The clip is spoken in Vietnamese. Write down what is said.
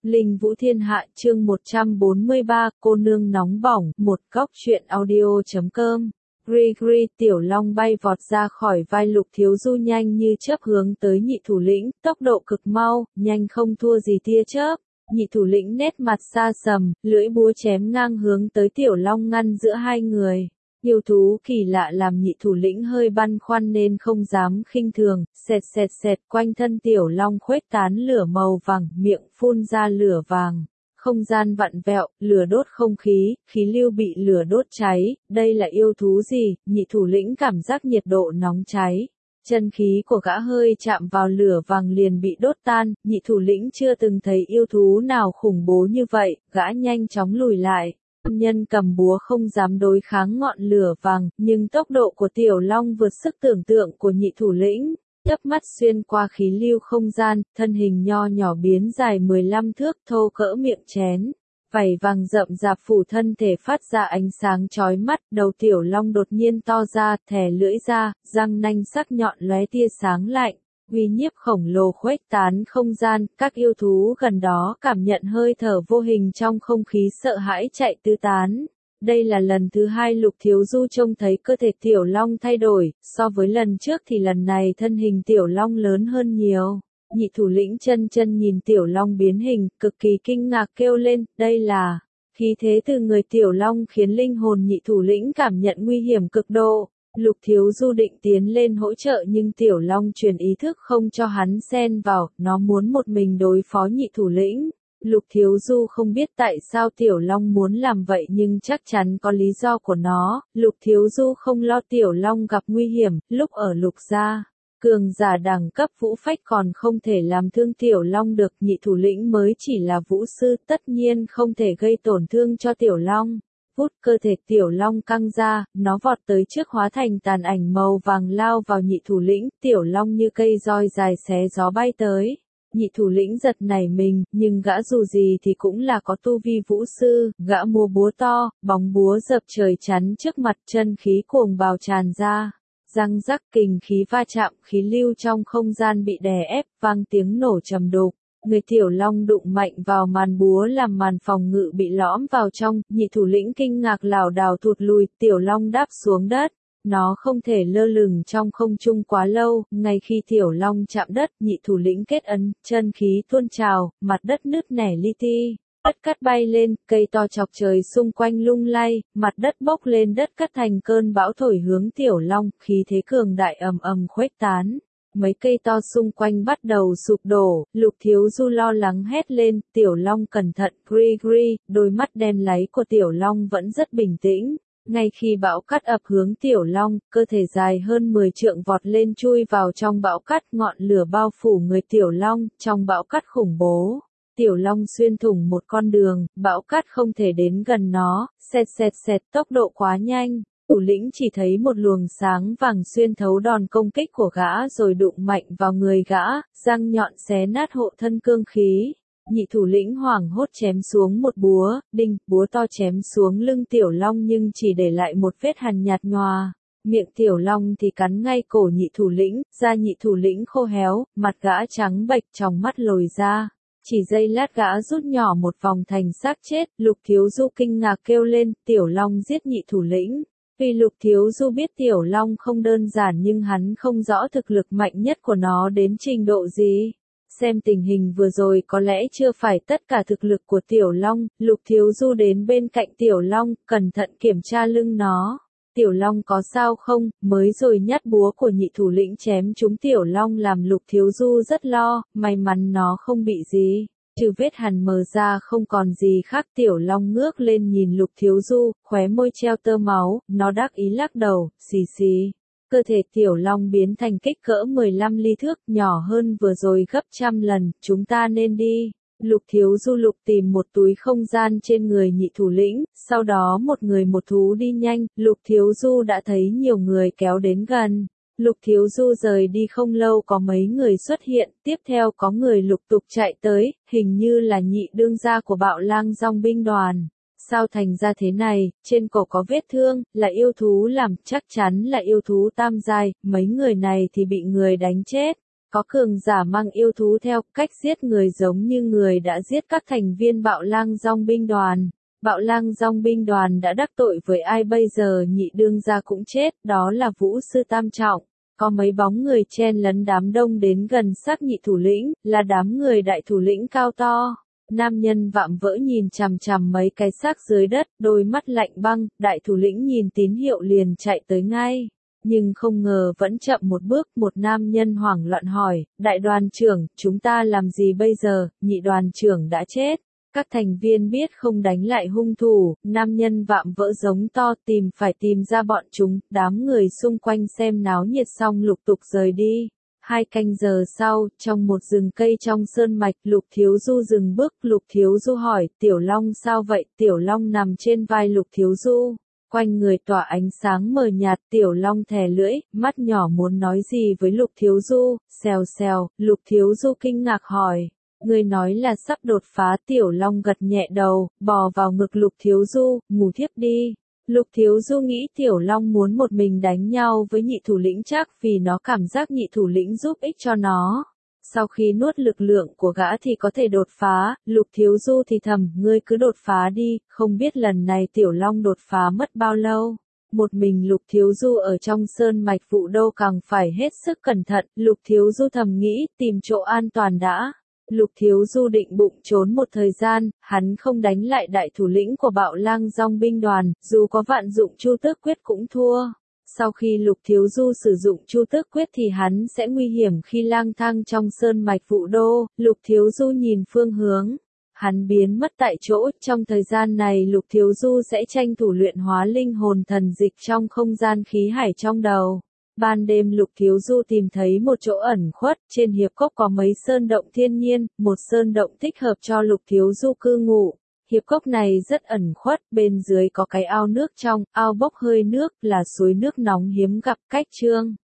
Linh Vũ Thiên Hạ chương 143, cô nương nóng bỏng, một góc truyện audio.com. Gri Tiểu Long bay vọt ra khỏi vai Lục Thiếu Du nhanh như chớp hướng tới nhị thủ lĩnh, tốc độ cực mau, nhanh không thua gì tia chớp. Nhị thủ lĩnh nét mặt xa sầm, lưỡi búa chém ngang hướng tới Tiểu Long ngăn giữa hai người. Yêu thú kỳ lạ làm nhị thủ lĩnh hơi băn khoăn nên không dám khinh thường, xẹt quanh thân Tiểu Long khuếch tán lửa màu vàng, miệng phun ra lửa vàng. Không gian vặn vẹo, lửa đốt không khí, khí lưu bị lửa đốt cháy, đây là yêu thú gì? Nhị thủ lĩnh cảm giác nhiệt độ nóng cháy. Chân khí của gã hơi chạm vào lửa vàng liền bị đốt tan, nhị thủ lĩnh chưa từng thấy yêu thú nào khủng bố như vậy, gã nhanh chóng lùi lại. Nhân cầm búa không dám đối kháng ngọn lửa vàng, nhưng tốc độ của Tiểu Long vượt sức tưởng tượng của nhị thủ lĩnh. Chớp mắt xuyên qua khí lưu không gian, thân hình nho nhỏ biến dài 15 thước thô cỡ miệng chén. Vảy vàng rậm rạp phủ thân thể phát ra ánh sáng chói mắt, đầu Tiểu Long đột nhiên to ra, thè lưỡi ra, răng nanh sắc nhọn lóe tia sáng lạnh. Uy nhiếp khổng lồ khuếch tán không gian, các yêu thú gần đó cảm nhận hơi thở vô hình trong không khí sợ hãi chạy tứ tán. Đây là lần thứ hai Lục Thiếu Du trông thấy cơ thể Tiểu Long thay đổi, so với lần trước thì lần này thân hình Tiểu Long lớn hơn nhiều. Nhị thủ lĩnh chân nhìn Tiểu Long biến hình, cực kỳ kinh ngạc kêu lên, đây là khí thế từ người Tiểu Long khiến linh hồn nhị thủ lĩnh cảm nhận nguy hiểm cực độ. Lục Thiếu Du định tiến lên hỗ trợ nhưng Tiểu Long truyền ý thức không cho hắn xen vào, nó muốn một mình đối phó nhị thủ lĩnh. Lục Thiếu Du không biết tại sao Tiểu Long muốn làm vậy nhưng chắc chắn có lý do của nó. Lục Thiếu Du không lo Tiểu Long gặp nguy hiểm, lúc ở Lục gia, cường giả đẳng cấp vũ phách còn không thể làm thương Tiểu Long được, nhị thủ lĩnh mới chỉ là vũ sư, tất nhiên không thể gây tổn thương cho Tiểu Long. Vút cơ thể Tiểu Long căng ra, nó vọt tới trước hóa thành tàn ảnh màu vàng lao vào nhị thủ lĩnh, Tiểu Long như cây roi dài xé gió bay tới. Nhị thủ lĩnh giật nảy mình, nhưng gã dù gì thì cũng là có tu vi vũ sư, gã múa búa to, bóng búa dập trời chắn trước mặt, chân khí cuồng bào tràn ra. Răng rắc kình khí va chạm, khí lưu trong không gian bị đè ép, vang tiếng nổ trầm đục. Người Tiểu Long đụng mạnh vào màn búa làm màn phòng ngự bị lõm vào trong, nhị thủ lĩnh kinh ngạc lảo đảo thụt lùi, Tiểu Long đáp xuống đất. Nó không thể lơ lửng trong không trung quá lâu, ngay khi Tiểu Long chạm đất, nhị thủ lĩnh kết ấn, chân khí tuôn trào, mặt đất nứt nẻ li ti. Đất cát bay lên, cây to chọc trời xung quanh lung lay, mặt đất bốc lên, đất cát thành cơn bão thổi hướng Tiểu Long, khí thế cường đại ầm khuếch tán. Mấy cây to xung quanh bắt đầu sụp đổ, Lục Thiếu Du lo lắng hét lên, Tiểu Long cẩn thận, Gri, đôi mắt đen láy của Tiểu Long vẫn rất bình tĩnh. Ngay khi bão cát ập hướng Tiểu Long, cơ thể dài hơn 10 trượng vọt lên chui vào trong bão cát, ngọn lửa bao phủ người Tiểu Long, trong bão cát khủng bố. Tiểu Long xuyên thủng một con đường, bão cát không thể đến gần nó, xẹt tốc độ quá nhanh. Thủ lĩnh chỉ thấy một luồng sáng vàng xuyên thấu đòn công kích của gã rồi đụng mạnh vào người gã, răng nhọn xé nát hộ thân cương khí. Nhị thủ lĩnh hoảng hốt chém xuống một búa, đinh, búa to chém xuống lưng Tiểu Long nhưng chỉ để lại một vết hằn nhạt nhòa. Miệng Tiểu Long thì cắn ngay cổ nhị thủ lĩnh, da nhị thủ lĩnh khô héo, mặt gã trắng bệch, tròng mắt lồi ra. Chỉ giây lát gã rút nhỏ một vòng thành xác chết, Lục Thiếu Du kinh ngạc kêu lên, Tiểu Long giết nhị thủ lĩnh. Vì Lục Thiếu Du biết Tiểu Long không đơn giản nhưng hắn không rõ thực lực mạnh nhất của nó đến trình độ gì. Xem tình hình vừa rồi có lẽ chưa phải tất cả thực lực của Tiểu Long, Lục Thiếu Du đến bên cạnh Tiểu Long, cẩn thận kiểm tra lưng nó. Tiểu Long có sao không, mới rồi nhát búa của nhị thủ lĩnh chém trúng Tiểu Long làm Lục Thiếu Du rất lo, may mắn nó không bị gì. Trừ vết hằn mờ ra không còn gì khác. Tiểu Long ngước lên nhìn Lục Thiếu Du, khóe môi treo tơ máu, nó đắc ý lắc đầu, xì. Cơ thể Tiểu Long biến thành kích cỡ 15 ly thước, nhỏ hơn vừa rồi gấp trăm lần, chúng ta nên đi. Lục Thiếu Du lục tìm một túi không gian trên người nhị thủ lĩnh, sau đó một người một thú đi nhanh, Lục Thiếu Du đã thấy nhiều người kéo đến gần. Lục Thiếu Du rời đi không lâu có mấy người xuất hiện, tiếp theo có người lục tục chạy tới, hình như là nhị đương gia của Bạo Lang Dòng binh đoàn. Sao thành ra thế này, trên cổ có vết thương, là yêu thú làm, chắc chắn là yêu thú tam giai, mấy người này thì bị người đánh chết. Có cường giả mang yêu thú theo cách giết người giống như người đã giết các thành viên Bạo Lang Dong binh đoàn. Bạo Lang Dong binh đoàn đã đắc tội với ai bây giờ nhị đương gia cũng chết, đó là Vũ sư tam trọng. Có mấy bóng người chen lấn đám đông đến gần xác nhị thủ lĩnh, là đám người đại thủ lĩnh cao to. Nam nhân vạm vỡ nhìn chằm chằm mấy cái xác dưới đất, đôi mắt lạnh băng, đại thủ lĩnh nhìn tín hiệu liền chạy tới ngay. Nhưng không ngờ vẫn chậm một bước, một nam nhân hoảng loạn hỏi, đại đoàn trưởng, chúng ta làm gì bây giờ, nhị đoàn trưởng đã chết. Các thành viên biết không đánh lại hung thủ, nam nhân vạm vỡ giống to phải tìm ra bọn chúng, đám người xung quanh xem náo nhiệt xong lục tục rời đi. 2 canh giờ sau, trong một rừng cây trong sơn mạch, Lục Thiếu Du dừng bước, Lục Thiếu Du hỏi, Tiểu Long sao vậy? Tiểu Long nằm trên vai Lục Thiếu Du, quanh người tỏa ánh sáng mờ nhạt, Tiểu Long thè lưỡi, mắt nhỏ muốn nói gì với Lục Thiếu Du, xèo xèo, Lục Thiếu Du kinh ngạc hỏi. Người nói là sắp đột phá. Tiểu Long gật nhẹ đầu, bò vào ngực Lục Thiếu Du, ngủ thiếp đi. Lục Thiếu Du nghĩ Tiểu Long muốn một mình đánh nhau với nhị thủ lĩnh chắc vì nó cảm giác nhị thủ lĩnh giúp ích cho nó. Sau khi nuốt lực lượng của gã thì có thể đột phá, Lục Thiếu Du thì thầm, ngươi cứ đột phá đi, không biết lần này Tiểu Long đột phá mất bao lâu. Một mình Lục Thiếu Du ở trong sơn mạch Vụ Đô càng phải hết sức cẩn thận, Lục Thiếu Du thầm nghĩ, tìm chỗ an toàn đã. Lục Thiếu Du định bụng trốn một thời gian, hắn không đánh lại đại thủ lĩnh của Bạo Lang Dong binh đoàn, dù có vạn dụng Chu Tước Quyết cũng thua. Sau khi Lục Thiếu Du sử dụng Chu Tước Quyết thì hắn sẽ nguy hiểm khi lang thang trong sơn mạch Vụ Đô. Lục Thiếu Du nhìn phương hướng, hắn biến mất tại chỗ, trong thời gian này Lục Thiếu Du sẽ tranh thủ luyện hóa linh hồn thần dịch trong không gian khí hải trong đầu. Ban đêm Lục Thiếu Du tìm thấy một chỗ ẩn khuất, trên hiệp cốc có mấy sơn động thiên nhiên, một sơn động thích hợp cho Lục Thiếu Du cư ngụ. Hiệp cốc này rất ẩn khuất, bên dưới có cái ao nước trong, ao bốc hơi nước, là suối nước nóng hiếm gặp. Cách chương